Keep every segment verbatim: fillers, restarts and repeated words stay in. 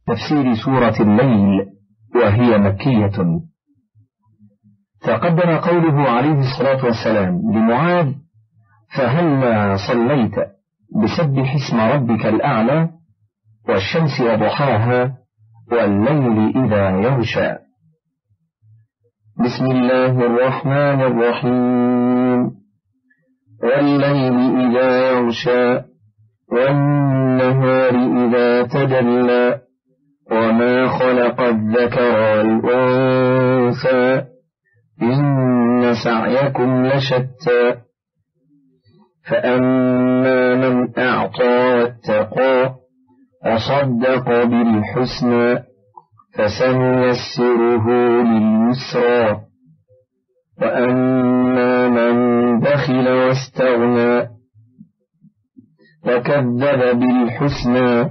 تفسير سورة الليل، وهي مكية. تقدم قوله عليه الصلاة والسلام لمعاذ: فهلا صليت بسبح اسم ربك الأعلى والشمس وضحاها والليل إذا يغشى. بسم الله الرحمن الرحيم. والليل إذا يغشى والنهار إذا تجلى وما خلق الذكر والأنثى إن سعيكم لشتى فأما من أعطى واتقى وصدق بالحسنى فسنيسره لليسرى وأما من بخل واستغنى وكذب بالحسنى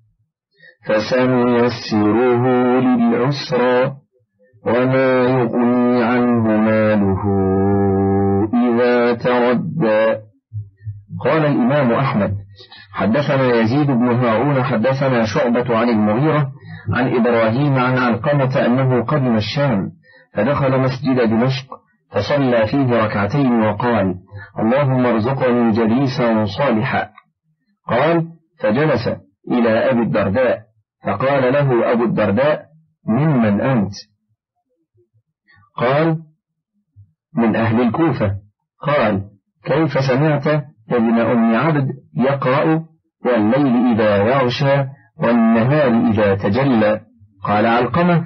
فسنيسره للعسرى وما يغني عنه ماله إذا تردى. قال الإمام أحمد: حدثنا يزيد بن هارون حدثنا شعبة عن المغيرة عن إبراهيم عن علقمة أنه قدم الشام فدخل مسجد دمشق فصلى فيه ركعتين وقال: اللهم ارزقني جليسا صالحا. قال: فجلس إلى أبي الدرداء فقال له أبو الدرداء: ممن أنت؟ قال: من أهل الكوفة. قال: كيف سمعت ابن أم عبد يقرأ والليل إذا يغشى والنهار إذا تجلى؟ قال علقمة: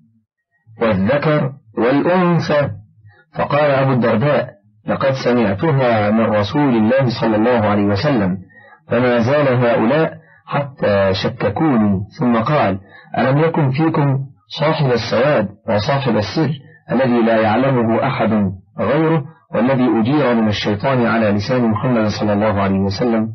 والذكر والأنثى. فقال أبو الدرداء: لقد سمعتها من رسول الله صلى الله عليه وسلم، فما زال هؤلاء حتى شككوني. ثم قال: ألم يكن فيكم صاحب السواد وصاحب السر الذي لا يعلمه أحد غيره، والذي أجير من الشيطان على لسان محمد صلى الله عليه وسلم؟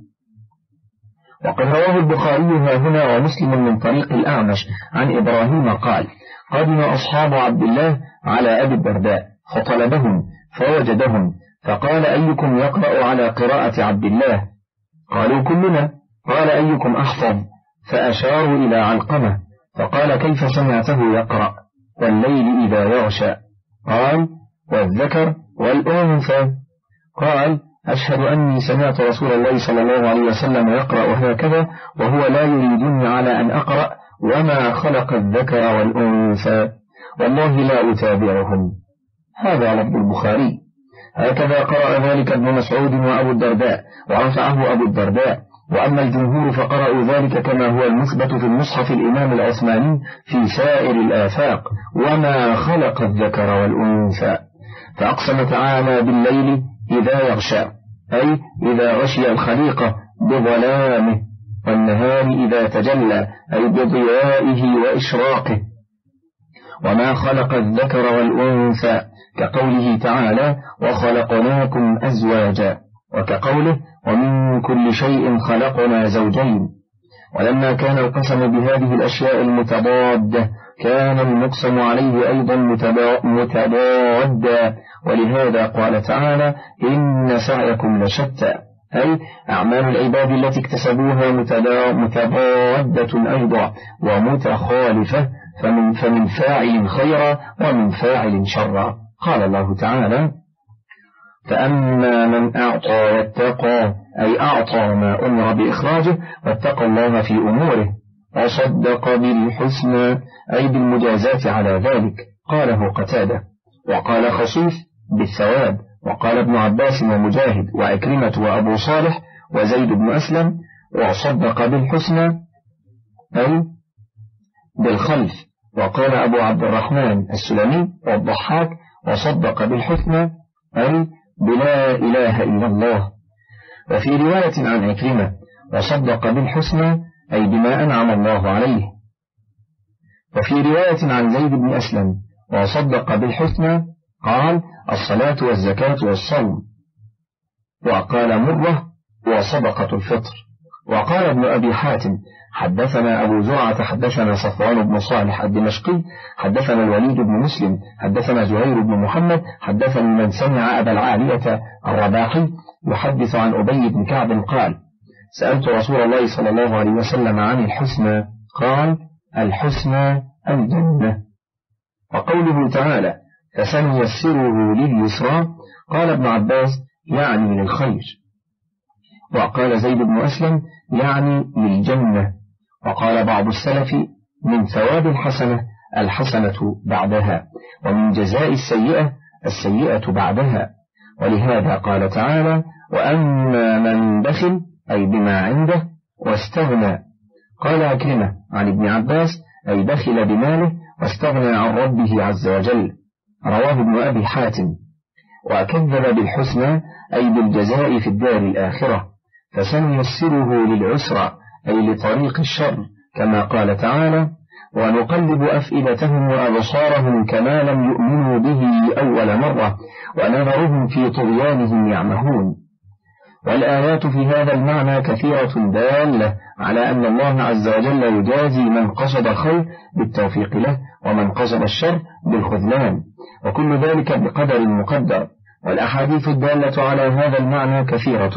وقد رواه البخاري ها هنا ومسلم من طريق الأعمش عن إبراهيم قال: قدم أصحاب عبد الله على أبي الدرداء فطلبهم فوجدهم فقال: أيكم يقرأ على قراءة عبد الله؟ قالوا: كلنا. قال: أيكم أحفظ؟ فأشاروا إلى علقمة فقال: كيف سمعته يقرأ والليل إذا يغشى؟ قال: والذكر والأنثى. قال: أشهد أني سمعت رسول الله صلى الله عليه وسلم يقرأ هكذا وهو لا يريدني على أن أقرأ وما خلق الذكر والأنثى، والله لا أتابعهم. هذا لفظ البخاري. هكذا قرأ ذلك ابن مسعود وأبو الدرداء ورفعه أبو الدرداء، وأما الجمهور فقرأوا ذلك كما هو المثبت في المصحف الإمام العثماني في سائر الآفاق: وما خلق الذكر والأنثى. فأقسم تعالى بالليل إذا يغشى، أي إذا غشي الخليقة بظلامه، والنهار إذا تجلى، أي بضيائه وإشراقه. وما خلق الذكر والأنثى كقوله تعالى: وخلقناكم أزواجا، وكقوله: ومن كل شيء خلقنا زوجين. ولما كان القسم بهذه الأشياء المتضادة كان المقسم عليه أيضا متضادا، ولهذا قال تعالى: إن سعيكم لشتى، أي أعمال العباد التي اكتسبوها متضادة أيضا ومتخالفة، فمن, فمن فاعل خيرا ومن فاعل شرا. قال الله تعالى: فأما من أعطى واتقى، أي أعطى ما أمر بإخراجه واتقى الله في أموره، وصدق بالحسنى، أي بالمجازات على ذلك. قاله قتادة. وقال خصيف: بالثواب. وقال ابن عباس ومجاهد وعكرمة وأبو صالح وزيد بن أسلم: وصدق بالحسنى أي بالخلف. وقال أبو عبد الرحمن السلمي والضحاك: وصدق بالحسنى أي بلا إله إلا الله. وفي رواية عن عكرمة: وصدق بالحسنى أي بما أنعم الله عليه. وفي رواية عن زيد بن أسلم: وصدق بالحسنى قال: الصلاة والزكاة والصوم. وقال مرة: وصدقة الفطر. وقال ابن أبي حاتم: حدثنا أبو زرعة حدثنا صفوان بن صالح الدمشقي حدثنا الوليد بن مسلم حدثنا زهير بن محمد حدثني من سمع أبا العالية الرباحي يحدث عن أبي بن كعب قال: سألت رسول الله صلى الله عليه وسلم عن الحسنى، قال: الحسنى الجنة. وقوله تعالى فسنيسره لليسرى قال ابن عباس يعني للخير، وقال زيد بن أسلم يعني للجنة، وقال بعض السلف من ثواب الحسنة الحسنة بعدها، ومن جزاء السيئة السيئة بعدها. ولهذا قال تعالى وأما من بخل أي بما عنده واستغنى. قال أكرمة عن ابن عباس أي بخل بماله واستغنى عن ربه عز وجل، رواه ابن أبي حاتم. وكذب بالحسنى أي بالجزاء في الدار الآخرة، فسنيسره للعسرى أي لطريق الشر، كما قال تعالى ونقلب أفئدتهم وأبصارهم كما لم يؤمنوا به أول مرة ونذرهم في طغيانهم يعمهون. والآيات في هذا المعنى كثيرة دالة على أن الله عز وجل يجازي من قصد الخير بالتوفيق له ومن قصد الشر بالخذلان، وكل ذلك بقدر مقدر. والأحاديث الدالة على هذا المعنى كثيرة.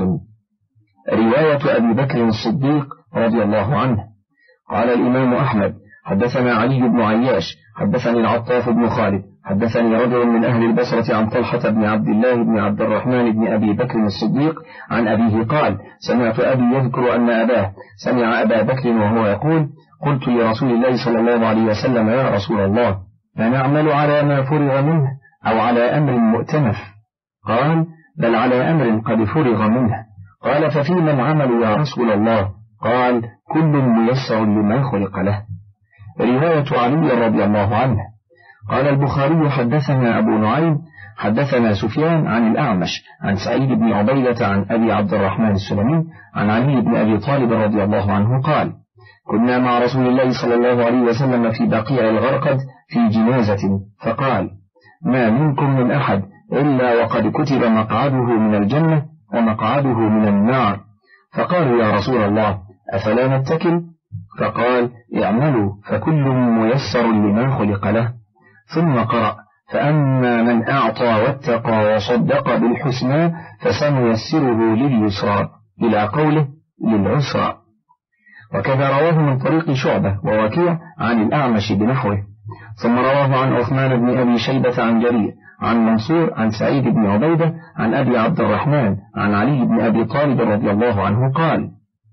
رواية أبي بكر الصديق رضي الله عنه قال الإمام أحمد حدثنا علي بن عياش حدثني العطاف بن خالد حدثني رجل من أهل البصرة عن طلحة بن عبد الله بن عبد الرحمن بن أبي بكر الصديق عن أبيه قال سمعت أبي يذكر أن أباه سمع أبا بكر وهو يقول قلت لرسول الله صلى الله عليه وسلم يا رسول الله فنعمل على ما فرغ منه أو على أمر مؤتمف؟ قال بل على أمر قد فرغ منه. قال ففيما العمل يا رسول الله؟ قال كل ميسر لما خلق له. رواية علي رضي الله عنه. قال البخاري حدثنا أبو نعيم حدثنا سفيان عن الأعمش عن سعيد بن عبيدة عن أبي عبد الرحمن السلمي عن علي بن أبي طالب رضي الله عنه قال كنا مع رسول الله صلى الله عليه وسلم في بقيع الغرقد في جنازة، فقال ما منكم من أحد إلا وقد كتب مقعده من الجنة ومقعده من النار. فقالوا يا رسول الله أفلا نتكل؟ فقال اعملوا فكل ميسر لما خلق له. ثم قرأ فأما من أعطى واتقى وصدق بالحسنى فسنيسره لليسرى إلى قوله للعسرى. وكذا رواه من طريق شعبة ووكيع عن الأعمش بنحوه. ثم رواه عن عثمان بن أبي شيبة عن جرير عن منصور عن سعيد بن عبيدة عن أبي عبد الرحمن عن علي بن أبي طالب رضي الله عنه قال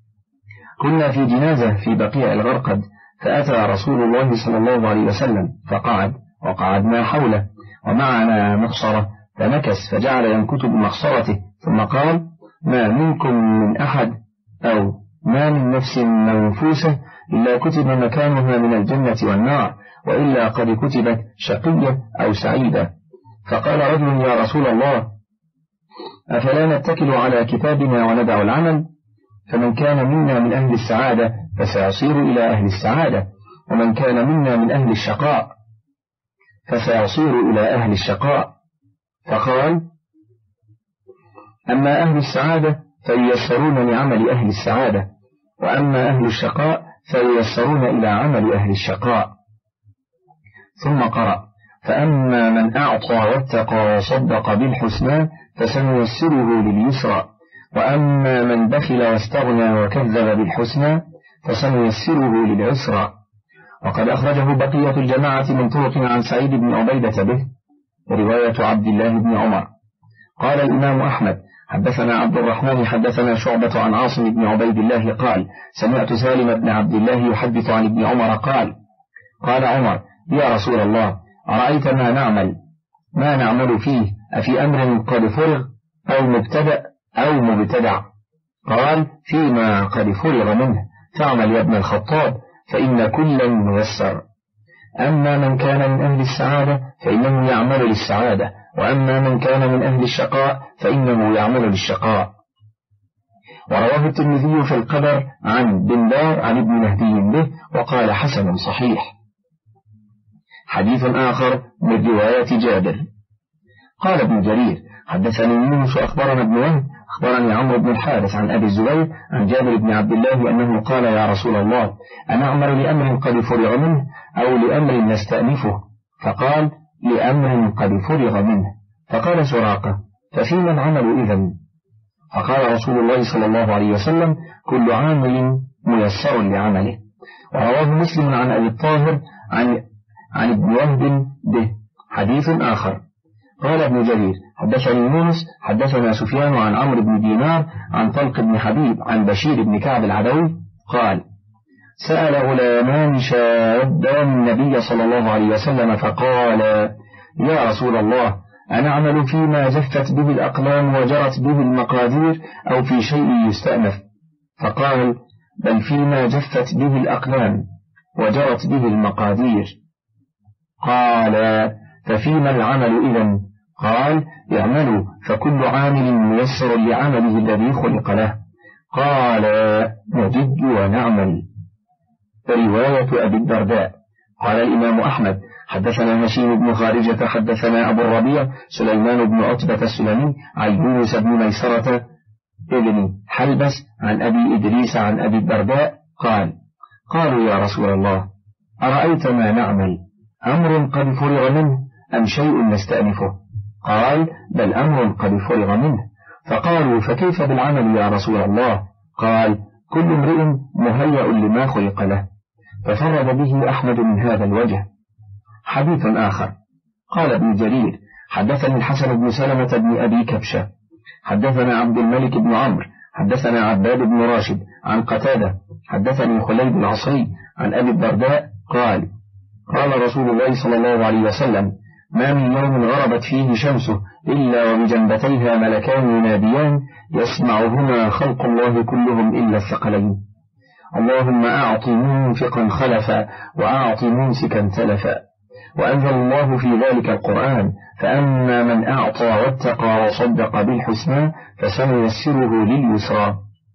كنا في جنازة في بقيع الغرقد، فأتى رسول الله صلى الله عليه وسلم فقعد وقعدنا حوله ومعنا مخصرة، فنكس فجعل ينكت بمخصرته، ثم قال ما منكم من أحد أو ما من نفس منفوسة إلا كتب مكانها من الجنة والنار، وإلا قد كتبت شقية أو سعيدة. فقال رجل يا رسول الله أفلا نتكل على كتابنا وندع العمل؟ فمن كان منا من أهل السعادة فسيصير إلى أهل السعادة، ومن كان منا من أهل الشقاء فسيصير إلى أهل الشقاء. فقال أما أهل السعادة فييسرون لعمل أهل السعادة، وأما أهل الشقاء فييسرون إلى عمل أهل الشقاء. ثم قرأ فأما من أعطى واتقى وصدق بالحسنى فسنيسره لليسرى، وأما من بخل واستغنى وكذب بالحسنى فسنيسره للعسرى. وقد أخرجه بقية الجماعة من طرق عن سعيد بن عبيدة به. رواية عبد الله بن عمر. قال الإمام أحمد حدثنا عبد الرحمن حدثنا شعبة عن عاصم بن عبيد الله قال سمعت سالم بن عبد الله يحدث عن ابن عمر قال قال عمر يا رسول الله أرأيت ما نعمل ما نعمل فيه أفي أمر قد فرغ أو مبتدأ أو مبتدع؟ قال فيما قد فرغ منه فاعمل يا ابن الخطاب فإن كلا ميسر. أما من كان من أهل السعادة فإنه يعمل للسعادة، وأما من كان من أهل الشقاء فإنه يعمل للشقاء. ورواه الترمذي في القدر عن بندار عن ابن مهدي به وقال حسن صحيح. حديث آخر من رواية جابر. قال ابن جرير حدثني يونس أخبرنا ابن وهب أخبرني عمرو بن الحارث عن أبي الزبير عن جابر بن عبد الله أنه قال يا رسول الله أنا أعمل لأمر قد فرغ منه أو لأمر نستأنفه؟ فقال لأمر قد فرغ منه. فقال سراقة ففيما العمل إذن؟ فقال رسول الله صلى الله عليه وسلم كل عامل ميسر لعمله. ورواه مسلم عن أبي الطاهر عن, عن ابن وهب به. حديث آخر. قال ابن جرير حدثني يونس حدثنا سفيان عن عمرو بن دينار عن طلق بن حبيب عن بشير بن كعب العدوي قال سأل غلامان شابان النبي صلى الله عليه وسلم فقال يا رسول الله أنعمل فيما جفت به الأقلام وجرت به المقادير أو في شيء يستأنف؟ فقال بل فيما جفت به الأقلام وجرت به المقادير. قال ففيما العمل إذن؟ قال اعملوا فكل عامل ميسر لعمله الذي خلق له. قال نجد ونعمل. رواية أبي الدرداء. قال الإمام أحمد حدثنا هشيم بن خارجة حدثنا أبو الربيع سليمان بن عتبة السلمي عن يونس بن ميسرة ابن حلبس عن أبي إدريس عن أبي الدرداء قال قالوا يا رسول الله أرأيت ما نعمل أمر قد فرغ منه أم شيء نستأنفه؟ قال بل أمر قد فرغ منه. فقالوا فكيف بالعمل يا رسول الله؟ قال كل امرئ مهيأ لما خلق له. ففرد به أحمد من هذا الوجه. حديث آخر. قال ابن جرير حدثني الحسن بن سلمة بن أبي كبشة حدثنا عبد الملك بن عمرو حدثنا عباد بن راشد عن قتادة حدثني خليد العصري عن أبي الدرداء قال قال رسول الله صلى الله عليه وسلم ما من يوم غربت فيه شمسه إلا وبجنبتيها ملكان يناديان يسمعهما خلق الله كلهم إلا الثقلين اللهم أعط منفقا خلفا وأعط ممسكا تلفا. وأنزل الله في ذلك القرآن فأما من أعطى واتقى وصدق بالحسنى فسنيسره لليسرى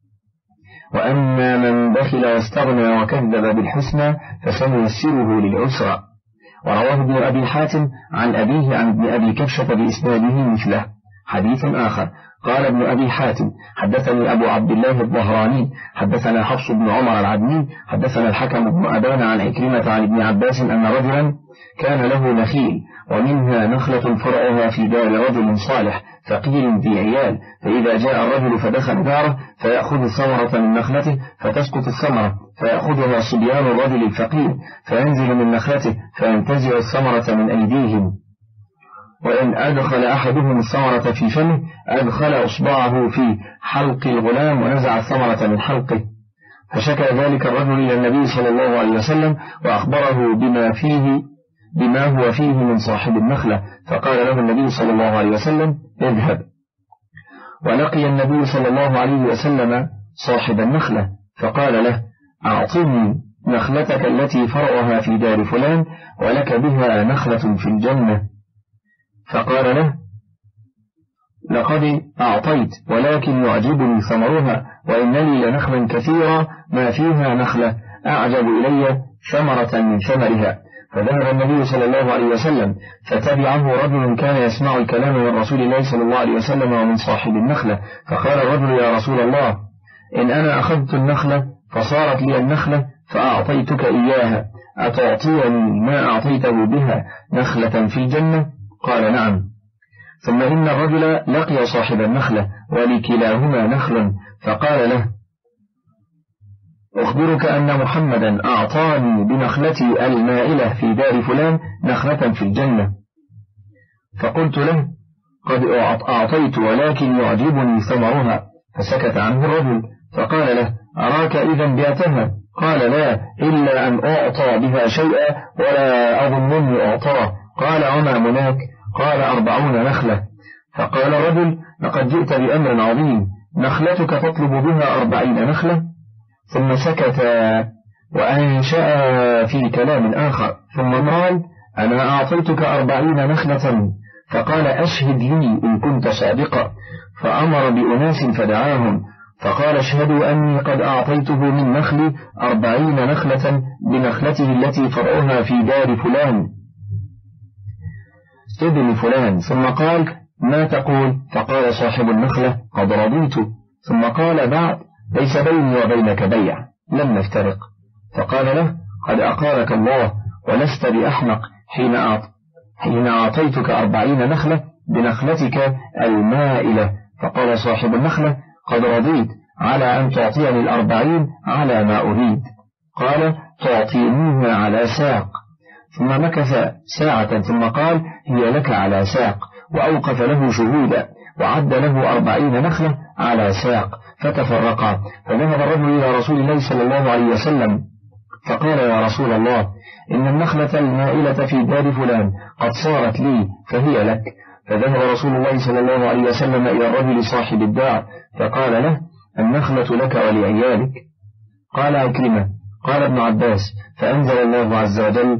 وأما من بخل واستغنى وكذب بالحسنى فسنيسره للعسرى. ورواه ابن أبي حاتم عن أبيه عن ابن أبي كبشة بإسناده مثله. حديث آخر. قال ابن أبي حاتم حدثني أبو عبد الله الظهراني حدثنا حفص بن عمر العدني حدثنا الحكم بن أبان عن عكرمة عن ابن عباس أن رجلا كان له نخيل ومنها نخلة فرعها في دار رجل صالح فقير ذي عيال فإذا جاء الرجل فدخل داره فيأخذ الثمرة من نخلته فتسقط الثمرة فيأخذها صبيان الرجل الفقير فينزل من نخلته فينتزع الثمرة من أيديهم وإن أدخل أحدهم الثمرة في فمه أدخل إصبعه في حلق الغلام ونزع الثمرة من حلقه. فشكى ذلك الرجل إلى النبي صلى الله عليه وسلم وأخبره بما فيه بما هو فيه من صاحب النخلة فقال له النبي صلى الله عليه وسلم اذهب. ولقي النبي صلى الله عليه وسلم صاحب النخلة فقال له أعطني نخلتك التي فرعها في دار فلان ولك بها نخلة في الجنة. فقال له لقد أعطيت ولكن يعجبني ثمرها وإن لي لنخلا كثيرا ما فيها نخلة أعجب إلي ثمرة من ثمرها. فذهب النبي صلى الله عليه وسلم فتبعه رجل كان يسمع الكلام من رسول الله صلى الله عليه وسلم ومن صاحب النخلة فقال الرجل يا رسول الله إن أنا أخذت النخلة فصارت لي النخلة فأعطيتك إياها أتعطيني ما أعطيته بها نخلة في الجنة؟ قال نعم. ثم إن الرجل لقي صاحب النخلة ولكلاهما نخل فقال له أخبرك أن محمدا أعطاني بنخلتي المائلة في دار فلان نخلة في الجنة. فقلت له قد أعطيت ولكن يعجبني ثمرها. فسكت عنه الرجل فقال له أراك إذا بعتها؟ قال لا إلا أن أعطى بها شيئا ولا أظنني أعطاه. قال وما مناك؟ قال أربعون نخلة. فقال الرجل لقد جئت بأمر عظيم نخلتك تطلب بها أربعين نخلة؟ ثم سكت وأنشأ في كلام آخر ثم قال أنا أعطيتك أربعين نخلة. فقال أشهد لي إن كنت صادقا. فأمر بأناس فدعاهم فقال اشهدوا أني قد أعطيته من نخلي أربعين نخلة بنخلته التي فرعها في دار فلان ابن فلان. ثم قال ما تقول؟ فقال صاحب النخلة قد رضيت. ثم قال بعد ليس بيني وبينك بيع لم نفترق. فقال له قد أقارك الله ولست بأحمق حين أعط حين أعطيتك أربعين نخلة بنخلتك المائلة. فقال صاحب النخلة قد رضيت على أن تعطيني الأربعين على ما أريد. قال تعطينيها على ساق، ثم مكث ساعة ثم قال هي لك على ساق، وأوقف له شهودا وعد له أربعين نخلة على ساق، فتفرقا. فذهب الرجل إلى رسول الله صلى الله عليه وسلم فقال يا رسول الله إن النخلة المائلة في دار فلان قد صارت لي فهي لك. فذهب رسول الله صلى الله عليه وسلم إلى الرجل صاحب الدار فقال له النخلة لك ولعيالك. قال عكرمة قال ابن عباس فأنزل الله عز وجل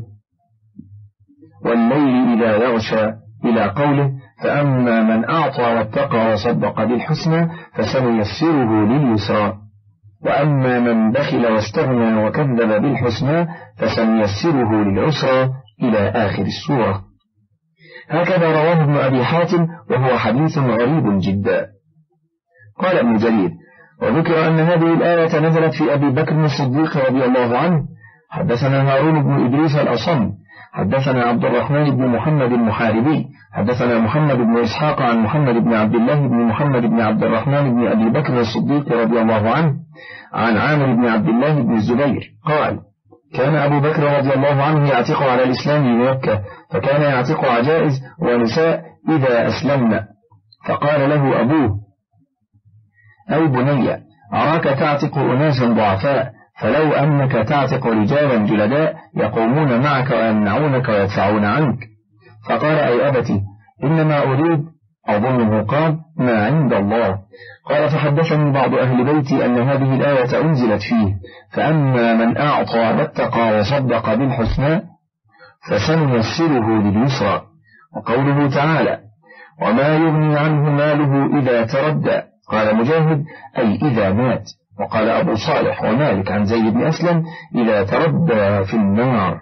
والليل إذا يغشى إلى قوله فأما من أعطى واتقى وصدق بالحسنى فسنيسره لليسرى، وأما من بخل واستغنى وكذب بالحسنى فسنيسره للعسرى إلى آخر السورة. هكذا رواه ابن أبي حاتم وهو حديث غريب جدا. قال ابن جرير وذكر أن هذه الآية نزلت في أبي بكر الصديق رضي الله عنه. حدثنا هارون بن إدريس الأصم حدثنا عبد الرحمن بن محمد المحاربي حدثنا محمد بن إسحاق عن محمد بن عبد الله بن محمد بن عبد الرحمن بن أبي بكر الصديق رضي الله عنه عن عامر بن عبد الله بن الزبير قال كان أبو بكر رضي الله عنه يعتق على الإسلام بمكة، فكان يعتق عجائز ونساء إذا أسلمن، فقال له أبوه أي بني أراك تعتق أناسا ضعفاء، فلو أنك تعتق رجالا جلداء يقومون معك ويمنعونك ويدفعون عنك. فقال أي أبتي إنما أريد أظنه قال ما عند الله. قال فحدثني بعض أهل بيتي أن هذه الآية أنزلت فيه فأما من أعطى واتقى وصدق بالحسنى فسنيسره لليسرى. وقوله تعالى وما يغني عنه ماله إذا تردى، قال مجاهد أي إذا مات. وقال أبو صالح ومالك عن زيد بن أسلم إذا تردى في النار.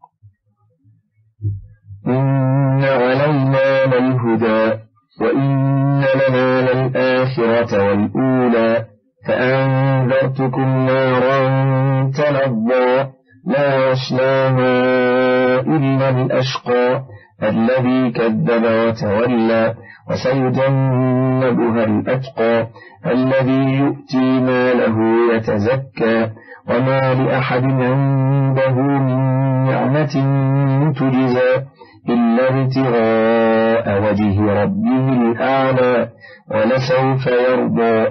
إن علينا للهدى وإن لنا للآخرة والأولى فأنذرتكم نارا تلظى لا يصلاها إلا الأشقى الذي كذب وتولى وسيجنبها الأتقى الذي يؤتي ماله يتزكى وما لأحد عنده من نعمة تجزى إلا ابتغاء وجه ربه الأعلى ولسوف يرضى.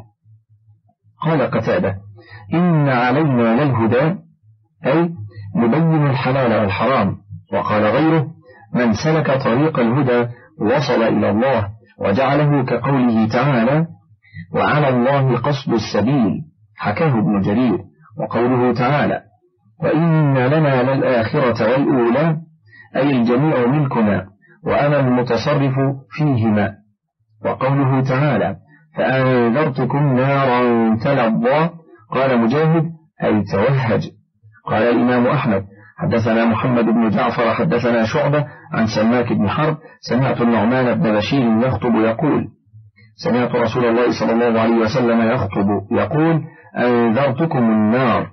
قال قتادة إن علينا للهدى أي نبين الحلال والحرام. وقال غيره من سلك طريق الهدى وصل إلى الله وجعله كقوله تعالى وعلى الله قصد السبيل، حكاه ابن جرير. وقوله تعالى وإن لنا للآخرة والأولى أي الجميع ملكنا وأنا المتصرف فيهما. وقوله تعالى فأنذرتكم نارا تلظى، قال مجاهد أي توهج. قال الإمام أحمد حدثنا محمد بن جعفر حدثنا شعبة عن سماك بن حرب سمعت النعمان بن بشير يخطب يقول سمعت رسول الله صلى الله عليه وسلم يخطب يقول أنذرتكم النار،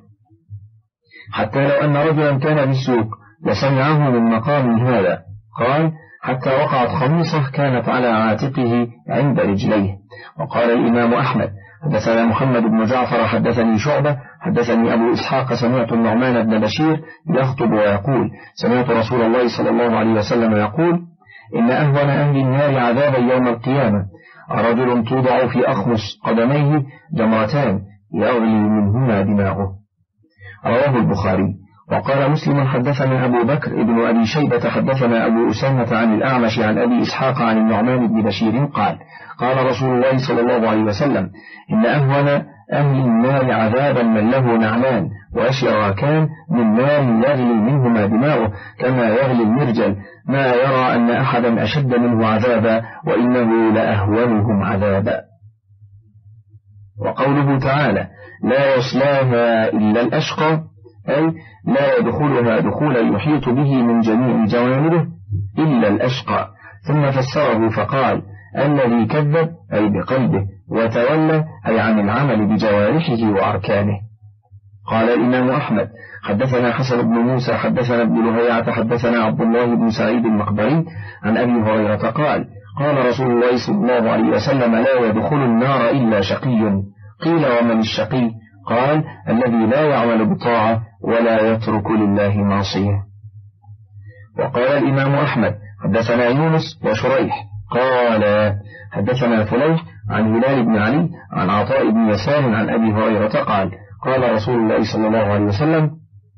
حتى لو أن رجلا كان بالسوق لسمعه من مقام هذا. قال حتى وقعت خميصة كانت على عاتقه عند رجليه. وقال الإمام أحمد حدثنا محمد بن جعفر حدثني شعبة حدثني أبو إسحاق سمعت النعمان بن بشير يخطب ويقول سمعت رسول الله صلى الله عليه وسلم يقول إن أهون أهل النار عذابا يوم القيامة رجل توضع في أخمص قدميه جمرتان يغلي منهما دماغه. رواه البخاري. وقال مسلم حدثنا أبو بكر ابن أبي شيبة حدثنا أبو أسامة عن الأعمش عن أبي إسحاق عن النعمان بن بشير قال قال رسول الله صلى الله عليه وسلم إن أهون أهل النار عذابا من له نعلان وأشراكان من نار يغلي منهما دماغه كما يغلي المرجل، ما يرى أن أحدا أشد منه عذابا وإنه لأهونهم عذابا. وقوله تعالى لا يصلاها إلا الأشقى أي لا يدخلها دخولا يحيط به من جميع جوانبه إلا الأشقى. ثم فسره فقال الذي كذب أي بقلبه وتولى أي عن العمل بجوارحه وأركانه. قال الإمام أحمد حدثنا حسن بن موسى حدثنا ابن لهيعة حدثنا عبد الله بن سعيد المقبري عن أبي هريرة قال قال رسول الله صلى الله عليه وسلم لا يدخل النار إلا شقي. قيل ومن الشقي؟ قال الذي لا يعمل بطاعة ولا يترك لله معصية. وقال الإمام أحمد حدثنا يونس وشريح قال حدثنا فليح عن هلال بن علي عن عطاء بن يسار عن أبي هريرة قال قال رسول الله صلى الله عليه وسلم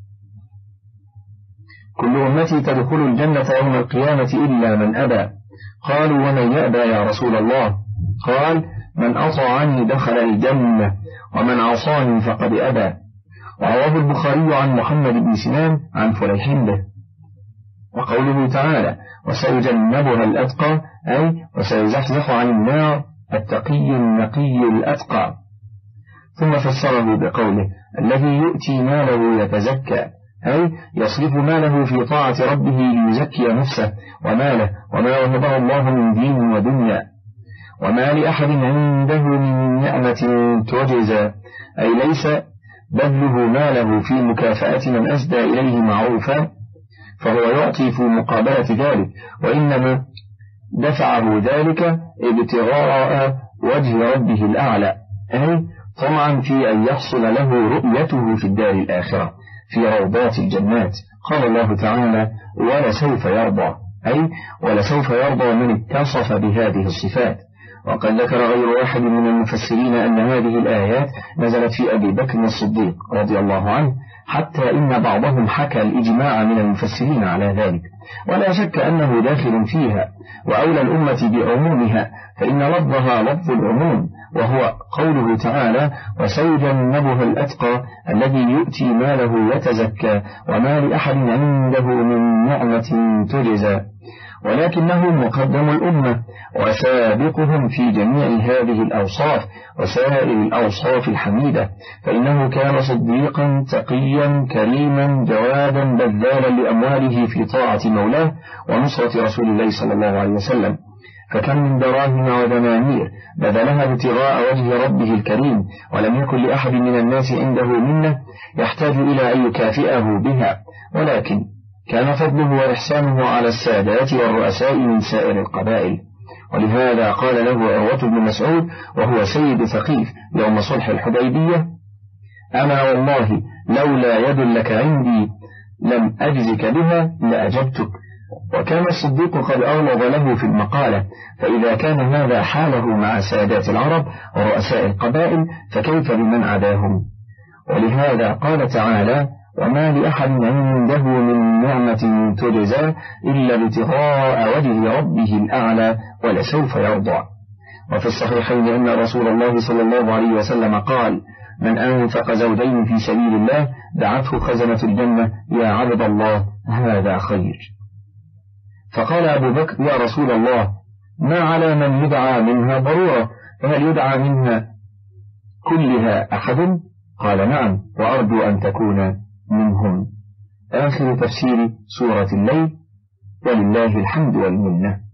كل أمتي تدخل الجنة يوم القيامة إلا من أبى. قالوا ومن يأبى يا رسول الله؟ قال من أطاعني دخل الجنة ومن عصاني فقد أبى. ورواه البخاري عن محمد بن سنان عن فليح به. وقوله تعالى وسيجنبها الأتقى أي وسيزحزح عن النار التقي النقي الأتقى. ثم فسره بقوله الذي يؤتي ماله يتزكى أي يصرف ماله في طاعة ربه ليزكي نفسه وماله وما وهبه الله من دين ودنيا. وما لأحد عنده من نعمة تجزى أي ليس بذله ماله في مكافأة من أسدى إليه معروفا فهو يعطي في مقابلة ذلك، وإنما دفعه ذلك ابتغاء وجه ربه الأعلى أي طمعا في أن يحصل له رؤيته في الدار الآخرة في روضات الجنات. قال الله تعالى ولسوف يرضى أي ولسوف يرضى من اتصف بهذه الصفات. وقد ذكر غير واحد من المفسرين أن هذه الآيات نزلت في أبي بكر الصديق رضي الله عنه، حتى إن بعضهم حكى الإجماع من المفسرين على ذلك، ولا شك أنه داخل فيها وأولى الأمة بعمومها، فإن لفظها لفظ العموم، وهو قوله تعالى وسيجنبها الأتقى الذي يؤتي ماله يتزكى وما لأحد عنده من نعمة تجزى، ولكنه مقدم الأمة وسابقهم في جميع هذه الأوصاف وسائر الأوصاف الحميدة، فإنه كان صديقا تقيا كريما جوادا بذالا لأمواله في طاعة مولاه ونصرة رسول الله صلى الله عليه وسلم. فكم من دراهم ودنانير بذلها ابتغاء وجه ربه الكريم، ولم يكن لأحد من الناس عنده منه يحتاج إلى أن يكافئه بها، ولكن كان فضله وإحسانه على السادات والرؤساء من سائر القبائل. ولهذا قال له عروة بن مسعود وهو سيد ثقيف يوم صلح الحديبية أنا والله لولا يد لك عندي لم أجزك بها لأجبتك. وكان الصديق قد أغلظ له في المقالة، فإذا كان هذا حاله مع سادات العرب ورؤساء القبائل فكيف بمن عداهم؟ ولهذا قال تعالى وما لأحد عنده من نعمة تجزى إلا ابتغاء وجه ربه الأعلى ولسوف يرضى. وفي الصحيحين أن رسول الله صلى الله عليه وسلم قال من أنفق زوجين في سبيل الله دعته خزنة الجنة يا عبد الله هذا خير. فقال أبو بكر يا رسول الله ما على من يدعى منها ضرورة، فهل يدعى منها كلها أحد؟ قال نعم وأرجو أن تكون منهم. آخر تفسير سورة الليل ولله الحمد والمنة.